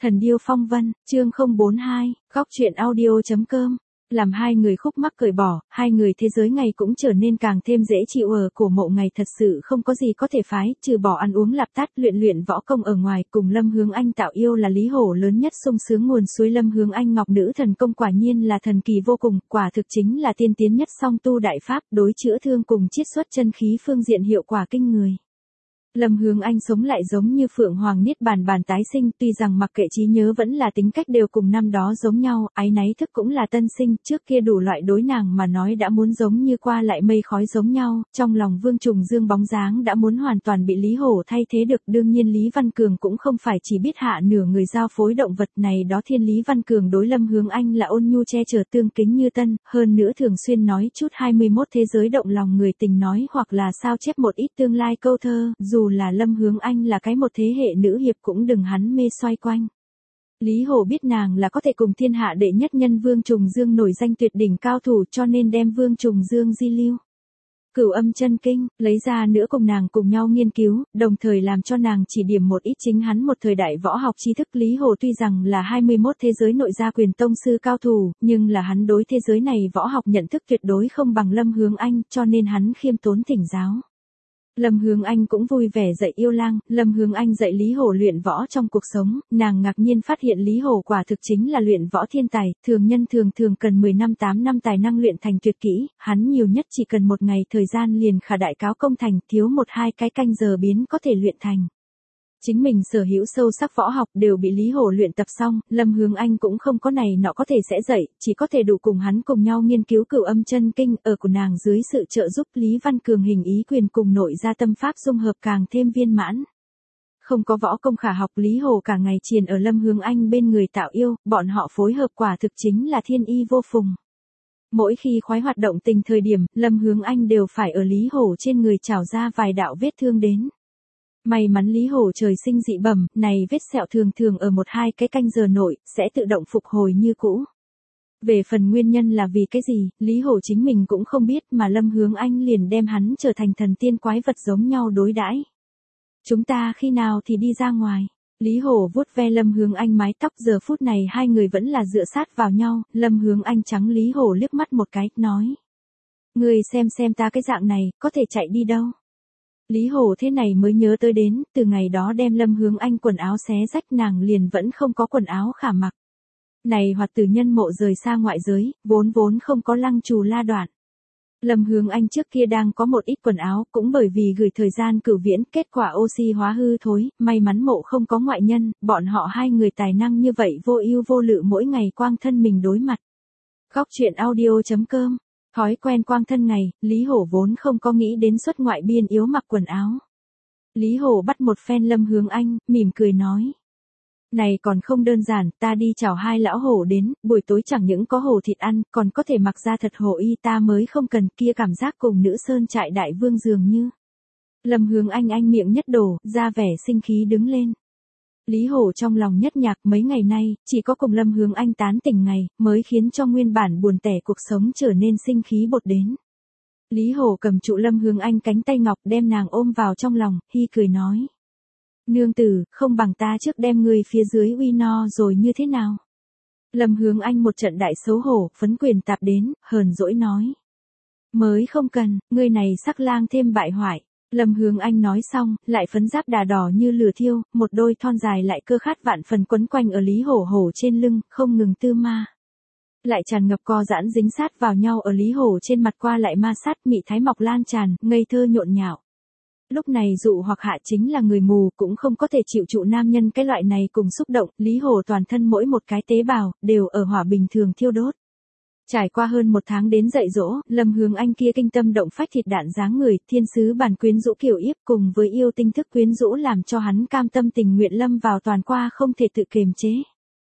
Thần điêu phong vân, chương 042, góc truyện audio.com. Làm hai người khúc mắc cởi bỏ, hai người thế giới ngày cũng trở nên càng thêm dễ chịu. Ở Cổ Mộ ngày thật sự không có gì có thể phái, trừ bỏ ăn uống lạp tát, luyện võ công ở ngoài. Cùng Lâm Hướng Anh tạo yêu là Lý Hổ lớn nhất sung sướng nguồn suối. Lâm Hướng Anh ngọc nữ thần công quả nhiên là thần kỳ vô cùng, quả thực chính là tiên tiến nhất song tu đại pháp, đối chữa thương cùng chiết xuất chân khí phương diện hiệu quả kinh người. Lâm Hướng Anh sống lại giống như Phượng Hoàng niết bàn tái sinh, tuy rằng mặc kệ trí nhớ vẫn là tính cách đều cùng năm đó giống nhau, áy náy thức cũng là tân sinh, trước kia đủ loại đối nàng mà nói đã muốn giống như qua lại mây khói giống nhau, trong lòng Vương Trùng Dương bóng dáng đã muốn hoàn toàn bị Lý Hổ thay thế được. Đương nhiên Lý Văn Cường cũng không phải chỉ biết hạ nửa người giao phối động vật này đó. Thiên Lý Văn Cường đối Lâm Hướng Anh là ôn nhu che chở tương kính như tân, hơn nữa thường xuyên nói chút 21 thế giới động lòng người tình nói, hoặc là sao chép một ít tương lai câu thơ, dù là Lâm Hướng Anh là cái một thế hệ nữ hiệp cũng đừng hắn mê xoay quanh. Lý Hổ biết nàng là có thể cùng thiên hạ đệ nhất nhân Vương Trùng Dương nổi danh tuyệt đỉnh cao thủ, cho nên đem Vương Trùng Dương di lưu Cửu Âm Chân Kinh lấy ra nữa cùng nàng cùng nhau nghiên cứu, đồng thời làm cho nàng chỉ điểm một ít chính hắn một thời đại võ học tri thức. Lý Hổ tuy rằng là 21 thế giới nội gia quyền tông sư cao thủ, nhưng là hắn đối thế giới này võ học nhận thức tuyệt đối không bằng Lâm Hướng Anh, cho nên hắn khiêm tốn thỉnh giáo. Lâm Hướng Anh cũng vui vẻ dạy yêu lang. Lâm Hướng Anh dạy Lý Hổ luyện võ trong cuộc sống, nàng ngạc nhiên phát hiện Lý Hổ quả thực chính là luyện võ thiên tài, thường nhân thường cần 10 năm 8 năm tài năng luyện thành tuyệt kỹ, hắn nhiều nhất chỉ cần một ngày thời gian liền khả đại cáo công thành, thiếu 1-2 cái canh giờ biến có thể luyện thành. Chính mình sở hữu sâu sắc võ học đều bị Lý Hổ luyện tập xong, Lâm Hướng Anh cũng không có này nọ có thể sẽ dạy, chỉ có thể đủ cùng hắn cùng nhau nghiên cứu Cửu Âm Chân Kinh. Ở của nàng dưới sự trợ giúp, Lý Văn Cường hình ý quyền cùng nội gia tâm pháp dung hợp càng thêm viên mãn. Không có võ công khả học, Lý Hổ cả ngày triền ở Lâm Hướng Anh bên người tạo yêu, bọn họ phối hợp quả thực chính là thiên y vô phùng. Mỗi khi khoái hoạt động tình thời điểm, Lâm Hướng Anh đều phải ở Lý Hổ trên người trào ra vài đạo vết thương đến. May mắn Lý Hổ trời sinh dị bẩm, này vết sẹo thường ở 1-2 cái canh giờ nội, sẽ tự động phục hồi như cũ. Về phần nguyên nhân là vì cái gì, Lý Hổ chính mình cũng không biết, mà Lâm Hướng Anh liền đem hắn trở thành thần tiên quái vật giống nhau đối đãi. Chúng ta khi nào thì đi ra ngoài? Lý Hổ vuốt ve Lâm Hướng Anh mái tóc, giờ phút này hai người vẫn là dựa sát vào nhau. Lâm Hướng Anh trắng Lý Hổ liếc mắt một cái, nói: Người xem ta cái dạng này, có thể chạy đi đâu? Lý Hổ thế này mới nhớ tới đến, từ ngày đó đem Lâm Hướng Anh quần áo xé rách, nàng liền vẫn không có quần áo khả mặc. Này hoặc tử nhân mộ rời xa ngoại giới, vốn không có lăng trù la đoạn. Lâm Hướng Anh trước kia đang có một ít quần áo, cũng bởi vì gửi thời gian cửu viễn, kết quả oxy hóa hư thối, may mắn mộ không có ngoại nhân, bọn họ hai người tài năng như vậy vô ưu vô lự mỗi ngày quang thân mình đối mặt. Góc truyện audio.com. Thói quen quang thân ngày, Lý Hổ vốn không có nghĩ đến xuất ngoại biên yếu mặc quần áo. Lý Hổ bắt một phen Lâm Hướng Anh, mỉm cười nói: Này còn không đơn giản, ta đi chào hai lão hổ đến, buổi tối chẳng những có hổ thịt ăn, còn có thể mặc ra thật hổ y, ta mới không cần, kia cảm giác cùng nữ sơn trại đại vương dường như. Lâm Hướng Anh miệng nhất đổ, ra vẻ sinh khí đứng lên. Lý Hổ trong lòng nhất nhạc, mấy ngày nay, chỉ có cùng Lâm Hướng Anh tán tỉnh ngày, mới khiến cho nguyên bản buồn tẻ cuộc sống trở nên sinh khí bột đến. Lý Hổ cầm trụ Lâm Hướng Anh cánh tay ngọc, đem nàng ôm vào trong lòng, hi cười nói: Nương tử, không bằng ta trước đem người phía dưới uy no rồi như thế nào? Lâm Hướng Anh một trận đại xấu hổ, phấn quyền tạp đến, hờn dỗi nói: Mới không cần, ngươi này sắc lang thêm bại hoại. Lâm Hướng Anh nói xong, lại phấn giáp đà đỏ như lửa thiêu, một đôi thon dài lại cơ khát vạn phần quấn quanh ở Lý Hổ trên lưng, không ngừng tư ma. Lại tràn ngập co giãn dính sát vào nhau ở Lý Hổ trên mặt, qua lại ma sát, mị thái mọc lan tràn, ngây thơ nhộn nhạo. Lúc này dụ hoặc hạ chính là người mù cũng không có thể chịu trụ nam nhân cái loại này cùng xúc động, Lý Hổ toàn thân mỗi một cái tế bào, đều ở hỏa bình thường thiêu đốt. Trải qua hơn 1 tháng đến dạy dỗ, Lâm Hướng Anh kia kinh tâm động phách thịt đạn dáng người, thiên sứ bản quyến rũ kiểu yếp cùng với yêu tinh thức quyến rũ làm cho hắn cam tâm tình nguyện lâm vào toàn qua không thể tự kiềm chế.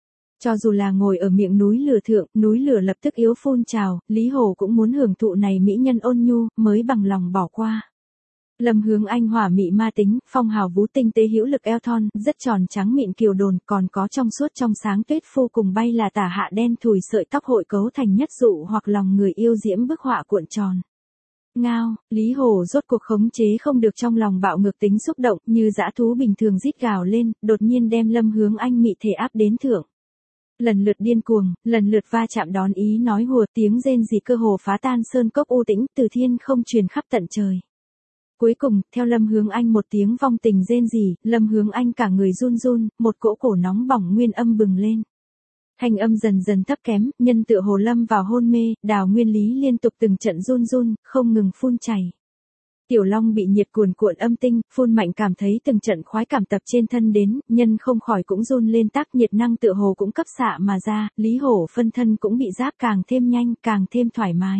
Cho dù là ngồi ở miệng núi lửa thượng, núi lửa lập tức yếu phun trào, Lý Hổ cũng muốn hưởng thụ này mỹ nhân ôn nhu, mới bằng lòng bỏ qua. Lâm Hướng Anh hỏa mị ma tính, phong hào vú tinh tế hữu lực eo thon, rất tròn trắng mịn kiều đồn, còn có trong suốt trong sáng tuyết phu cùng bay là tả hạ đen thùi sợi tóc hội cấu thành nhất dụ hoặc lòng người yêu diễm bức họa cuộn tròn. Ngao, Lý Hổ rốt cuộc khống chế không được trong lòng bạo ngược tính xúc động, như dã thú bình thường rít gào lên, đột nhiên đem Lâm Hướng Anh mị thể áp đến thượng. Lần lượt điên cuồng, lần lượt va chạm đón ý nói hùa, tiếng rên rỉ cơ hồ phá tan sơn cốc u tĩnh, từ thiên không truyền khắp tận trời. Cuối cùng, theo Lâm Hướng Anh một tiếng vong tình rên rỉ, Lâm Hướng Anh cả người run run, một cỗ cổ nóng bỏng nguyên âm bừng lên. Thanh âm dần dần thấp kém, nhân tựa hồ lâm vào hôn mê, Đào Nguyên Lý liên tục từng trận run run, không ngừng phun chảy. Tiểu Long bị nhiệt cuồn cuộn âm tinh, phun mạnh cảm thấy từng trận khoái cảm tập trên thân đến, nhân không khỏi cũng run lên tác nhiệt năng tựa hồ cũng cấp xạ mà ra, Lý Hổ phân thân cũng bị giáp càng thêm nhanh, càng thêm thoải mái.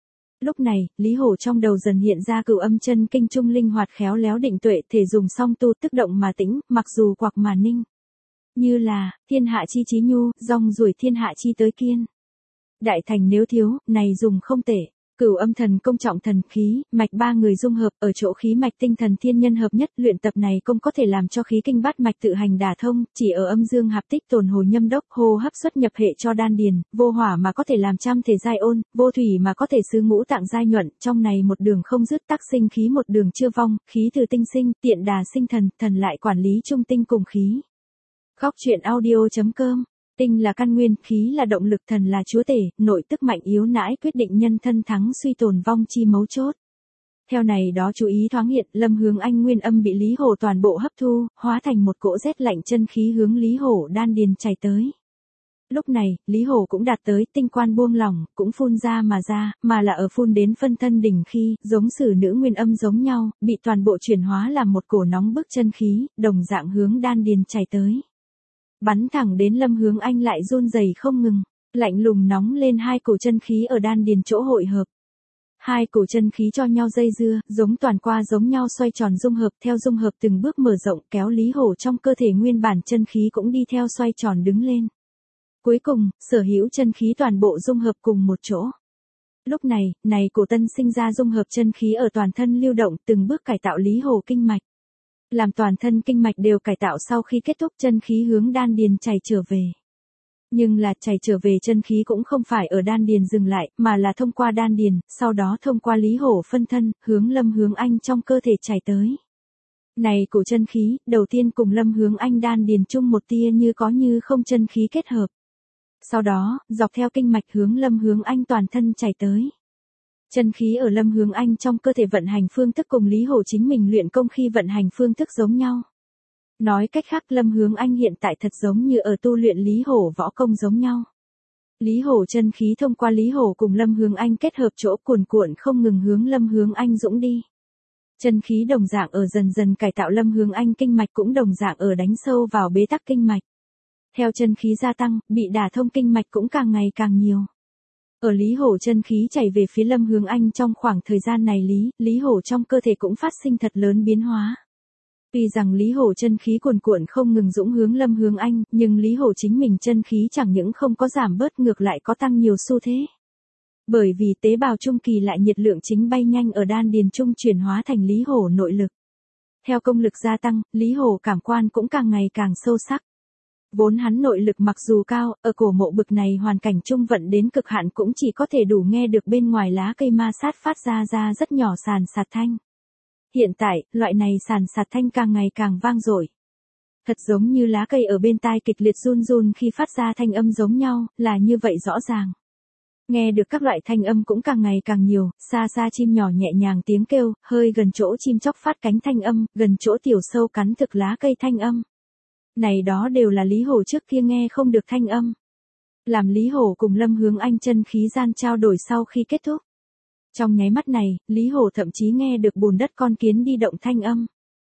Lúc này, Lý Hổ trong đầu dần hiện ra cửu âm chân kinh trung linh hoạt khéo léo định tuệ thể dùng song tu tức động mà tĩnh, mặc dù quặc mà ninh. Như là, thiên hạ chi trí nhu, rong ruổi thiên hạ chi tới kiên. Đại thành nếu thiếu, này dùng không tệ. Cửu âm thần công trọng thần khí, mạch ba người dung hợp, ở chỗ khí mạch tinh thần thiên nhân hợp nhất, luyện tập này công có thể làm cho khí kinh bát mạch tự hành đả thông, chỉ ở âm dương hạp tích tồn hồ nhâm đốc, hô hấp xuất nhập hệ cho đan điền, vô hỏa mà có thể làm trăm thể giai ôn, vô thủy mà có thể xứ ngũ tạng giai nhuận, trong này một đường không dứt tác sinh khí một đường chưa vong, khí từ tinh sinh, tiện đà sinh thần, thần lại quản lý trung tinh cùng khí. Góc truyện audio.com. Tinh là căn nguyên, khí là động lực, thần là chúa tể, nội tức mạnh yếu nãi quyết định nhân thân thắng suy tồn vong chi mấu chốt. Theo này đó chú ý thoáng hiện, Lâm Hướng Anh nguyên âm bị Lý Hổ toàn bộ hấp thu, hóa thành một cỗ rét lạnh chân khí hướng Lý Hổ đan điền chảy tới. Lúc này, Lý Hổ cũng đạt tới tinh quan buông lỏng, cũng phun ra, mà là ở phun đến phân thân đỉnh khi, giống sử nữ nguyên âm giống nhau, bị toàn bộ chuyển hóa làm một cổ nóng bức chân khí, đồng dạng hướng đan điền chảy tới. Bắn thẳng đến Lâm Hướng Anh lại run rẩy không ngừng, lạnh lùng nóng lên hai cổ chân khí ở đan điền chỗ hội hợp. Hai cổ chân khí cho nhau dây dưa, giống toàn qua giống nhau xoay tròn dung hợp, theo dung hợp từng bước mở rộng kéo Lý Hổ trong cơ thể nguyên bản chân khí cũng đi theo xoay tròn đứng lên. Cuối cùng, sở hữu chân khí toàn bộ dung hợp cùng một chỗ. Lúc này cổ tân sinh ra dung hợp chân khí ở toàn thân lưu động từng bước cải tạo Lý Hổ kinh mạch. Làm toàn thân kinh mạch đều cải tạo sau khi kết thúc chân khí hướng đan điền chảy trở về. Nhưng là chảy trở về chân khí cũng không phải ở đan điền dừng lại, mà là thông qua đan điền, sau đó thông qua Lý Hổ phân thân, hướng Lâm Hướng Anh trong cơ thể chảy tới. Này cổ chân khí, đầu tiên cùng Lâm Hướng Anh đan điền chung một tia như có như không chân khí kết hợp. Sau đó, dọc theo kinh mạch hướng Lâm Hướng Anh toàn thân chảy tới. Chân khí ở Lâm Hướng Anh trong cơ thể vận hành phương thức cùng Lý Hổ chính mình luyện công khi vận hành phương thức giống nhau. Nói cách khác Lâm Hướng Anh hiện tại thật giống như ở tu luyện Lý Hổ võ công giống nhau. Lý Hổ chân khí thông qua Lý Hổ cùng Lâm Hướng Anh kết hợp chỗ cuồn cuộn không ngừng hướng Lâm Hướng Anh dũng đi. Chân khí đồng dạng ở dần dần cải tạo Lâm Hướng Anh kinh mạch cũng đồng dạng ở đánh sâu vào bế tắc kinh mạch. Theo chân khí gia tăng, bị đả thông kinh mạch cũng càng ngày càng nhiều. Ở Lý Hổ chân khí chảy về phía Lâm Hướng Anh trong khoảng thời gian này Lý Hổ trong cơ thể cũng phát sinh thật lớn biến hóa. Tuy rằng Lý Hổ chân khí cuồn cuộn không ngừng dũng hướng Lâm Hướng Anh, nhưng Lý Hổ chính mình chân khí chẳng những không có giảm bớt ngược lại có tăng nhiều xu thế. Bởi vì tế bào trung kỳ lại nhiệt lượng chính bay nhanh ở đan điền trung chuyển hóa thành Lý Hổ nội lực. Theo công lực gia tăng, Lý Hổ cảm quan cũng càng ngày càng sâu sắc. Vốn hắn nội lực mặc dù cao, ở cổ mộ bực này hoàn cảnh trung vận đến cực hạn cũng chỉ có thể đủ nghe được bên ngoài lá cây ma sát phát ra rất nhỏ sàn sạt thanh. Hiện tại, loại này sàn sạt thanh càng ngày càng vang dội. Thật giống như lá cây ở bên tai kịch liệt run run khi phát ra thanh âm giống nhau, là như vậy rõ ràng. Nghe được các loại thanh âm cũng càng ngày càng nhiều, xa xa chim nhỏ nhẹ nhàng tiếng kêu, hơi gần chỗ chim chóc phát cánh thanh âm, gần chỗ tiểu sâu cắn thực lá cây thanh âm. Này đó đều là Lý Hổ trước kia nghe không được thanh âm. Làm Lý Hổ cùng Lâm Hướng Anh chân khí gian trao đổi sau khi kết thúc. Trong nháy mắt này, Lý Hổ thậm chí nghe được bùn đất con kiến đi động thanh âm.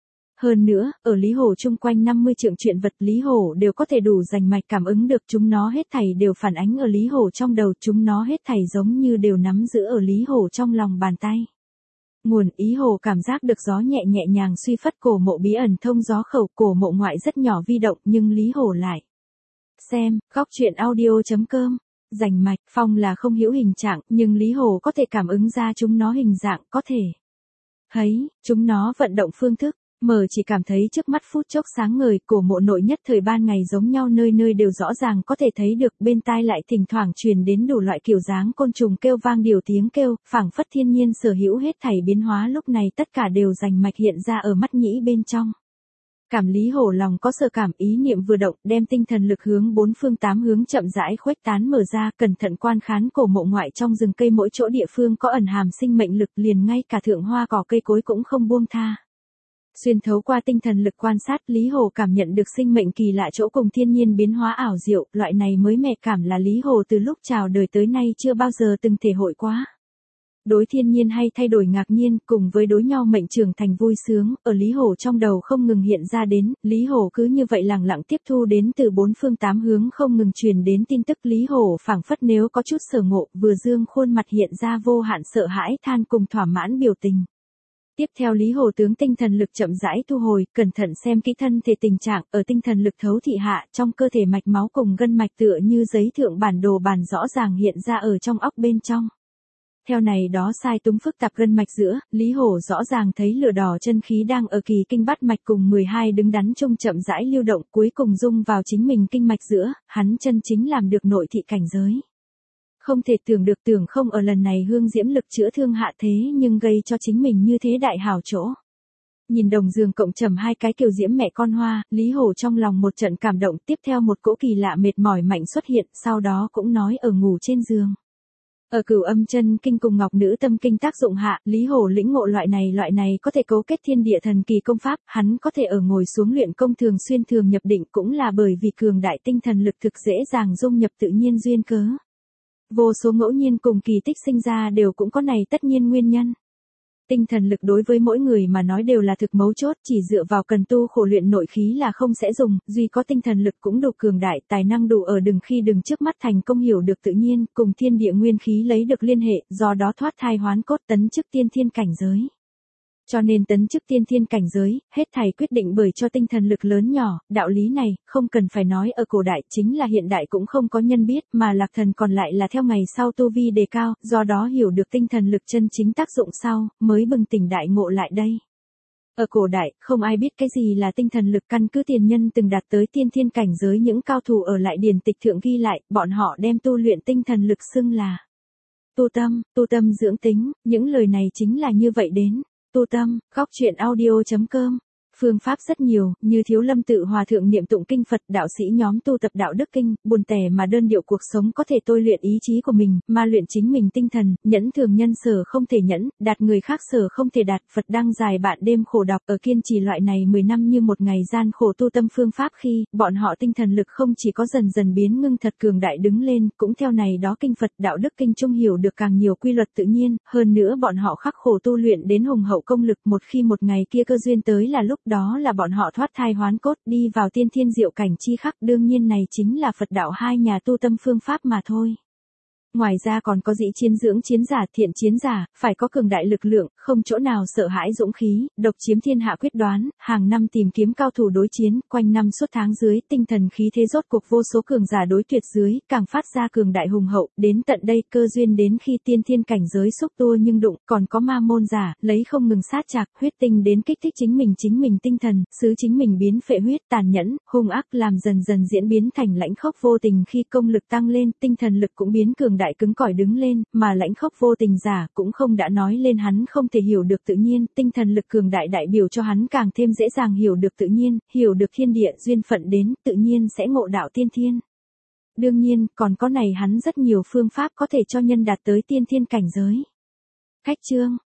Hơn nữa, ở Lý Hổ chung quanh 50 trượng chuyện vật Lý Hổ đều có thể đủ rành mạch cảm ứng được chúng nó hết thảy đều phản ánh ở Lý Hổ trong đầu, chúng nó hết thảy giống như đều nắm giữ ở Lý Hổ trong lòng bàn tay. Nguồn ý Hổ cảm giác được gió nhẹ nhàng suy phất cổ mộ bí ẩn thông gió khẩu, cổ mộ ngoại rất nhỏ vi động nhưng Lý Hổ lại. Xem, góc truyện audio.com. Rành mạch, phong là không hữu hình trạng, nhưng Lý Hổ có thể cảm ứng ra chúng nó hình dạng, có thể thấy chúng nó vận động phương thức. Mờ chỉ cảm thấy trước mắt phút chốc sáng ngời, cổ mộ nội nhất thời ban ngày giống nhau, nơi nơi đều rõ ràng có thể thấy được, bên tai lại thỉnh thoảng truyền đến đủ loại kiểu dáng côn trùng kêu vang điều tiếng kêu, phảng phất thiên nhiên sở hữu hết thảy biến hóa lúc này tất cả đều rành mạch hiện ra ở mắt nhĩ bên trong. Cảm Lý Hổ lòng có sợ cảm, ý niệm vừa động, đem tinh thần lực hướng bốn phương tám hướng chậm rãi khuếch tán mở ra, cẩn thận quan khán cổ mộ ngoại trong rừng cây mỗi chỗ địa phương có ẩn hàm sinh mệnh lực, liền ngay cả thượng hoa cỏ cây cối cũng không buông tha. Xuyên thấu qua tinh thần lực quan sát, Lý Hổ cảm nhận được sinh mệnh kỳ lạ chỗ cùng thiên nhiên biến hóa ảo diệu, loại này mới mẻ cảm là Lý Hổ từ lúc chào đời tới nay chưa bao giờ từng thể hội quá. Đối thiên nhiên hay thay đổi ngạc nhiên, cùng với đối nhau mệnh trưởng thành vui sướng, ở Lý Hổ trong đầu không ngừng hiện ra đến, Lý Hổ cứ như vậy lặng lặng tiếp thu đến từ bốn phương tám hướng không ngừng truyền đến tin tức. Lý Hổ phảng phất nếu có chút sở ngộ, vừa dương khuôn mặt hiện ra vô hạn sợ hãi than cùng thỏa mãn biểu tình. Tiếp theo Lý Hổ tướng tinh thần lực chậm rãi thu hồi, cẩn thận xem kỹ thân thể tình trạng, ở tinh thần lực thấu thị hạ, trong cơ thể mạch máu cùng gân mạch tựa như giấy thượng bản đồ bản rõ ràng hiện ra ở trong óc bên trong. Theo này đó sai túng phức tạp gân mạch giữa, Lý Hổ rõ ràng thấy lửa đỏ chân khí đang ở kỳ kinh bát mạch cùng 12 đứng đắn chung chậm rãi lưu động, cuối cùng dung vào chính mình kinh mạch giữa, hắn chân chính làm được nội thị cảnh giới. Không thể tưởng được, tưởng không ở lần này hương diễm lực chữa thương hạ thế nhưng gây cho chính mình như thế đại hảo chỗ. Nhìn đồng giường cộng trầm hai cái kiều diễm mẹ con hoa, Lý Hổ trong lòng một trận cảm động, tiếp theo một cỗ kỳ lạ mệt mỏi mạnh xuất hiện, sau đó cũng nói ở ngủ trên giường. Ở Cửu Âm Chân Kinh cùng Ngọc Nữ Tâm Kinh tác dụng hạ, Lý Hổ lĩnh ngộ loại này có thể cấu kết thiên địa thần kỳ công pháp, hắn có thể ở ngồi xuống luyện công thường xuyên thường nhập định cũng là bởi vì cường đại tinh thần lực thực dễ dàng dung nhập tự nhiên duyên cớ. Vô số ngẫu nhiên cùng kỳ tích sinh ra đều cũng có này tất nhiên nguyên nhân. Tinh thần lực đối với mỗi người mà nói đều là thực mấu chốt, chỉ dựa vào cần tu khổ luyện nội khí là không sẽ dùng, duy có tinh thần lực cũng đủ cường đại, tài năng đủ ở đừng khi đừng trước mắt thành công hiểu được tự nhiên, cùng thiên địa nguyên khí lấy được liên hệ, do đó thoát thai hoán cốt tấn chức tiên thiên cảnh giới. Cho nên tấn chức tiên thiên cảnh giới, hết thảy quyết định bởi cho tinh thần lực lớn nhỏ, đạo lý này, không cần phải nói ở cổ đại, chính là hiện đại cũng không có nhân biết, mà Lạc Thần còn lại là theo ngày sau tu vi đề cao, do đó hiểu được tinh thần lực chân chính tác dụng sau, mới bừng tỉnh đại ngộ lại đây. Ở cổ đại, không ai biết cái gì là tinh thần lực, căn cứ tiền nhân từng đạt tới tiên thiên cảnh giới những cao thủ ở lại điển tịch thượng ghi lại, bọn họ đem tu luyện tinh thần lực xưng là tu tâm dưỡng tính, những lời này chính là như vậy đến. Tu tâm, góc truyện audio.com. Phương pháp rất nhiều, như Thiếu Lâm Tự Hòa Thượng niệm tụng kinh Phật, đạo sĩ nhóm tu tập đạo đức kinh, buồn tẻ mà đơn điệu cuộc sống có thể tôi luyện ý chí của mình, mà luyện chính mình tinh thần, nhẫn thường nhân sở không thể nhẫn, đạt người khác sở không thể đạt. Phật đăng dài bạn đêm khổ đọc ở kiên trì loại này 10 năm như một ngày gian khổ tu tâm phương pháp khi, bọn họ tinh thần lực không chỉ có dần dần biến ngưng thật cường đại đứng lên, cũng theo này đó kinh Phật đạo đức kinh trung hiểu được càng nhiều quy luật tự nhiên, hơn nữa bọn họ khắc khổ tu luyện đến hùng hậu công lực, một khi một ngày kia cơ duyên tới là lúc đó là bọn họ thoát thai hoán cốt đi vào tiên thiên diệu cảnh chi khắc, đương nhiên này chính là Phật đạo hai nhà tu tâm phương pháp mà thôi. Ngoài ra còn có dĩ chiến dưỡng chiến giả, thiện chiến giả, phải có cường đại lực lượng, không chỗ nào sợ hãi dũng khí, độc chiếm thiên hạ quyết đoán, hàng năm tìm kiếm cao thủ đối chiến, quanh năm suốt tháng dưới, tinh thần khí thế rốt cuộc vô số cường giả đối tuyệt dưới, càng phát ra cường đại hùng hậu, đến tận đây cơ duyên đến khi tiên thiên cảnh giới xúc tua nhưng đụng, còn có ma môn giả, lấy không ngừng sát chạc, huyết tinh đến kích thích chính mình tinh thần, xứ chính mình biến phệ huyết, tàn nhẫn, hung ác làm dần dần diễn biến thành lãnh khốc vô tình, khi công lực tăng lên, tinh thần lực cũng biến cường đại cứng cỏi đứng lên, mà lãnh khốc vô tình giả cũng không đã nói lên hắn không thể hiểu được tự nhiên, tinh thần lực cường đại đại biểu cho hắn càng thêm dễ dàng hiểu được tự nhiên, hiểu được thiên địa duyên phận đến, tự nhiên sẽ ngộ đạo tiên thiên. Đương nhiên, còn có này hắn rất nhiều phương pháp có thể cho nhân đạt tới tiên thiên cảnh giới. Khách chương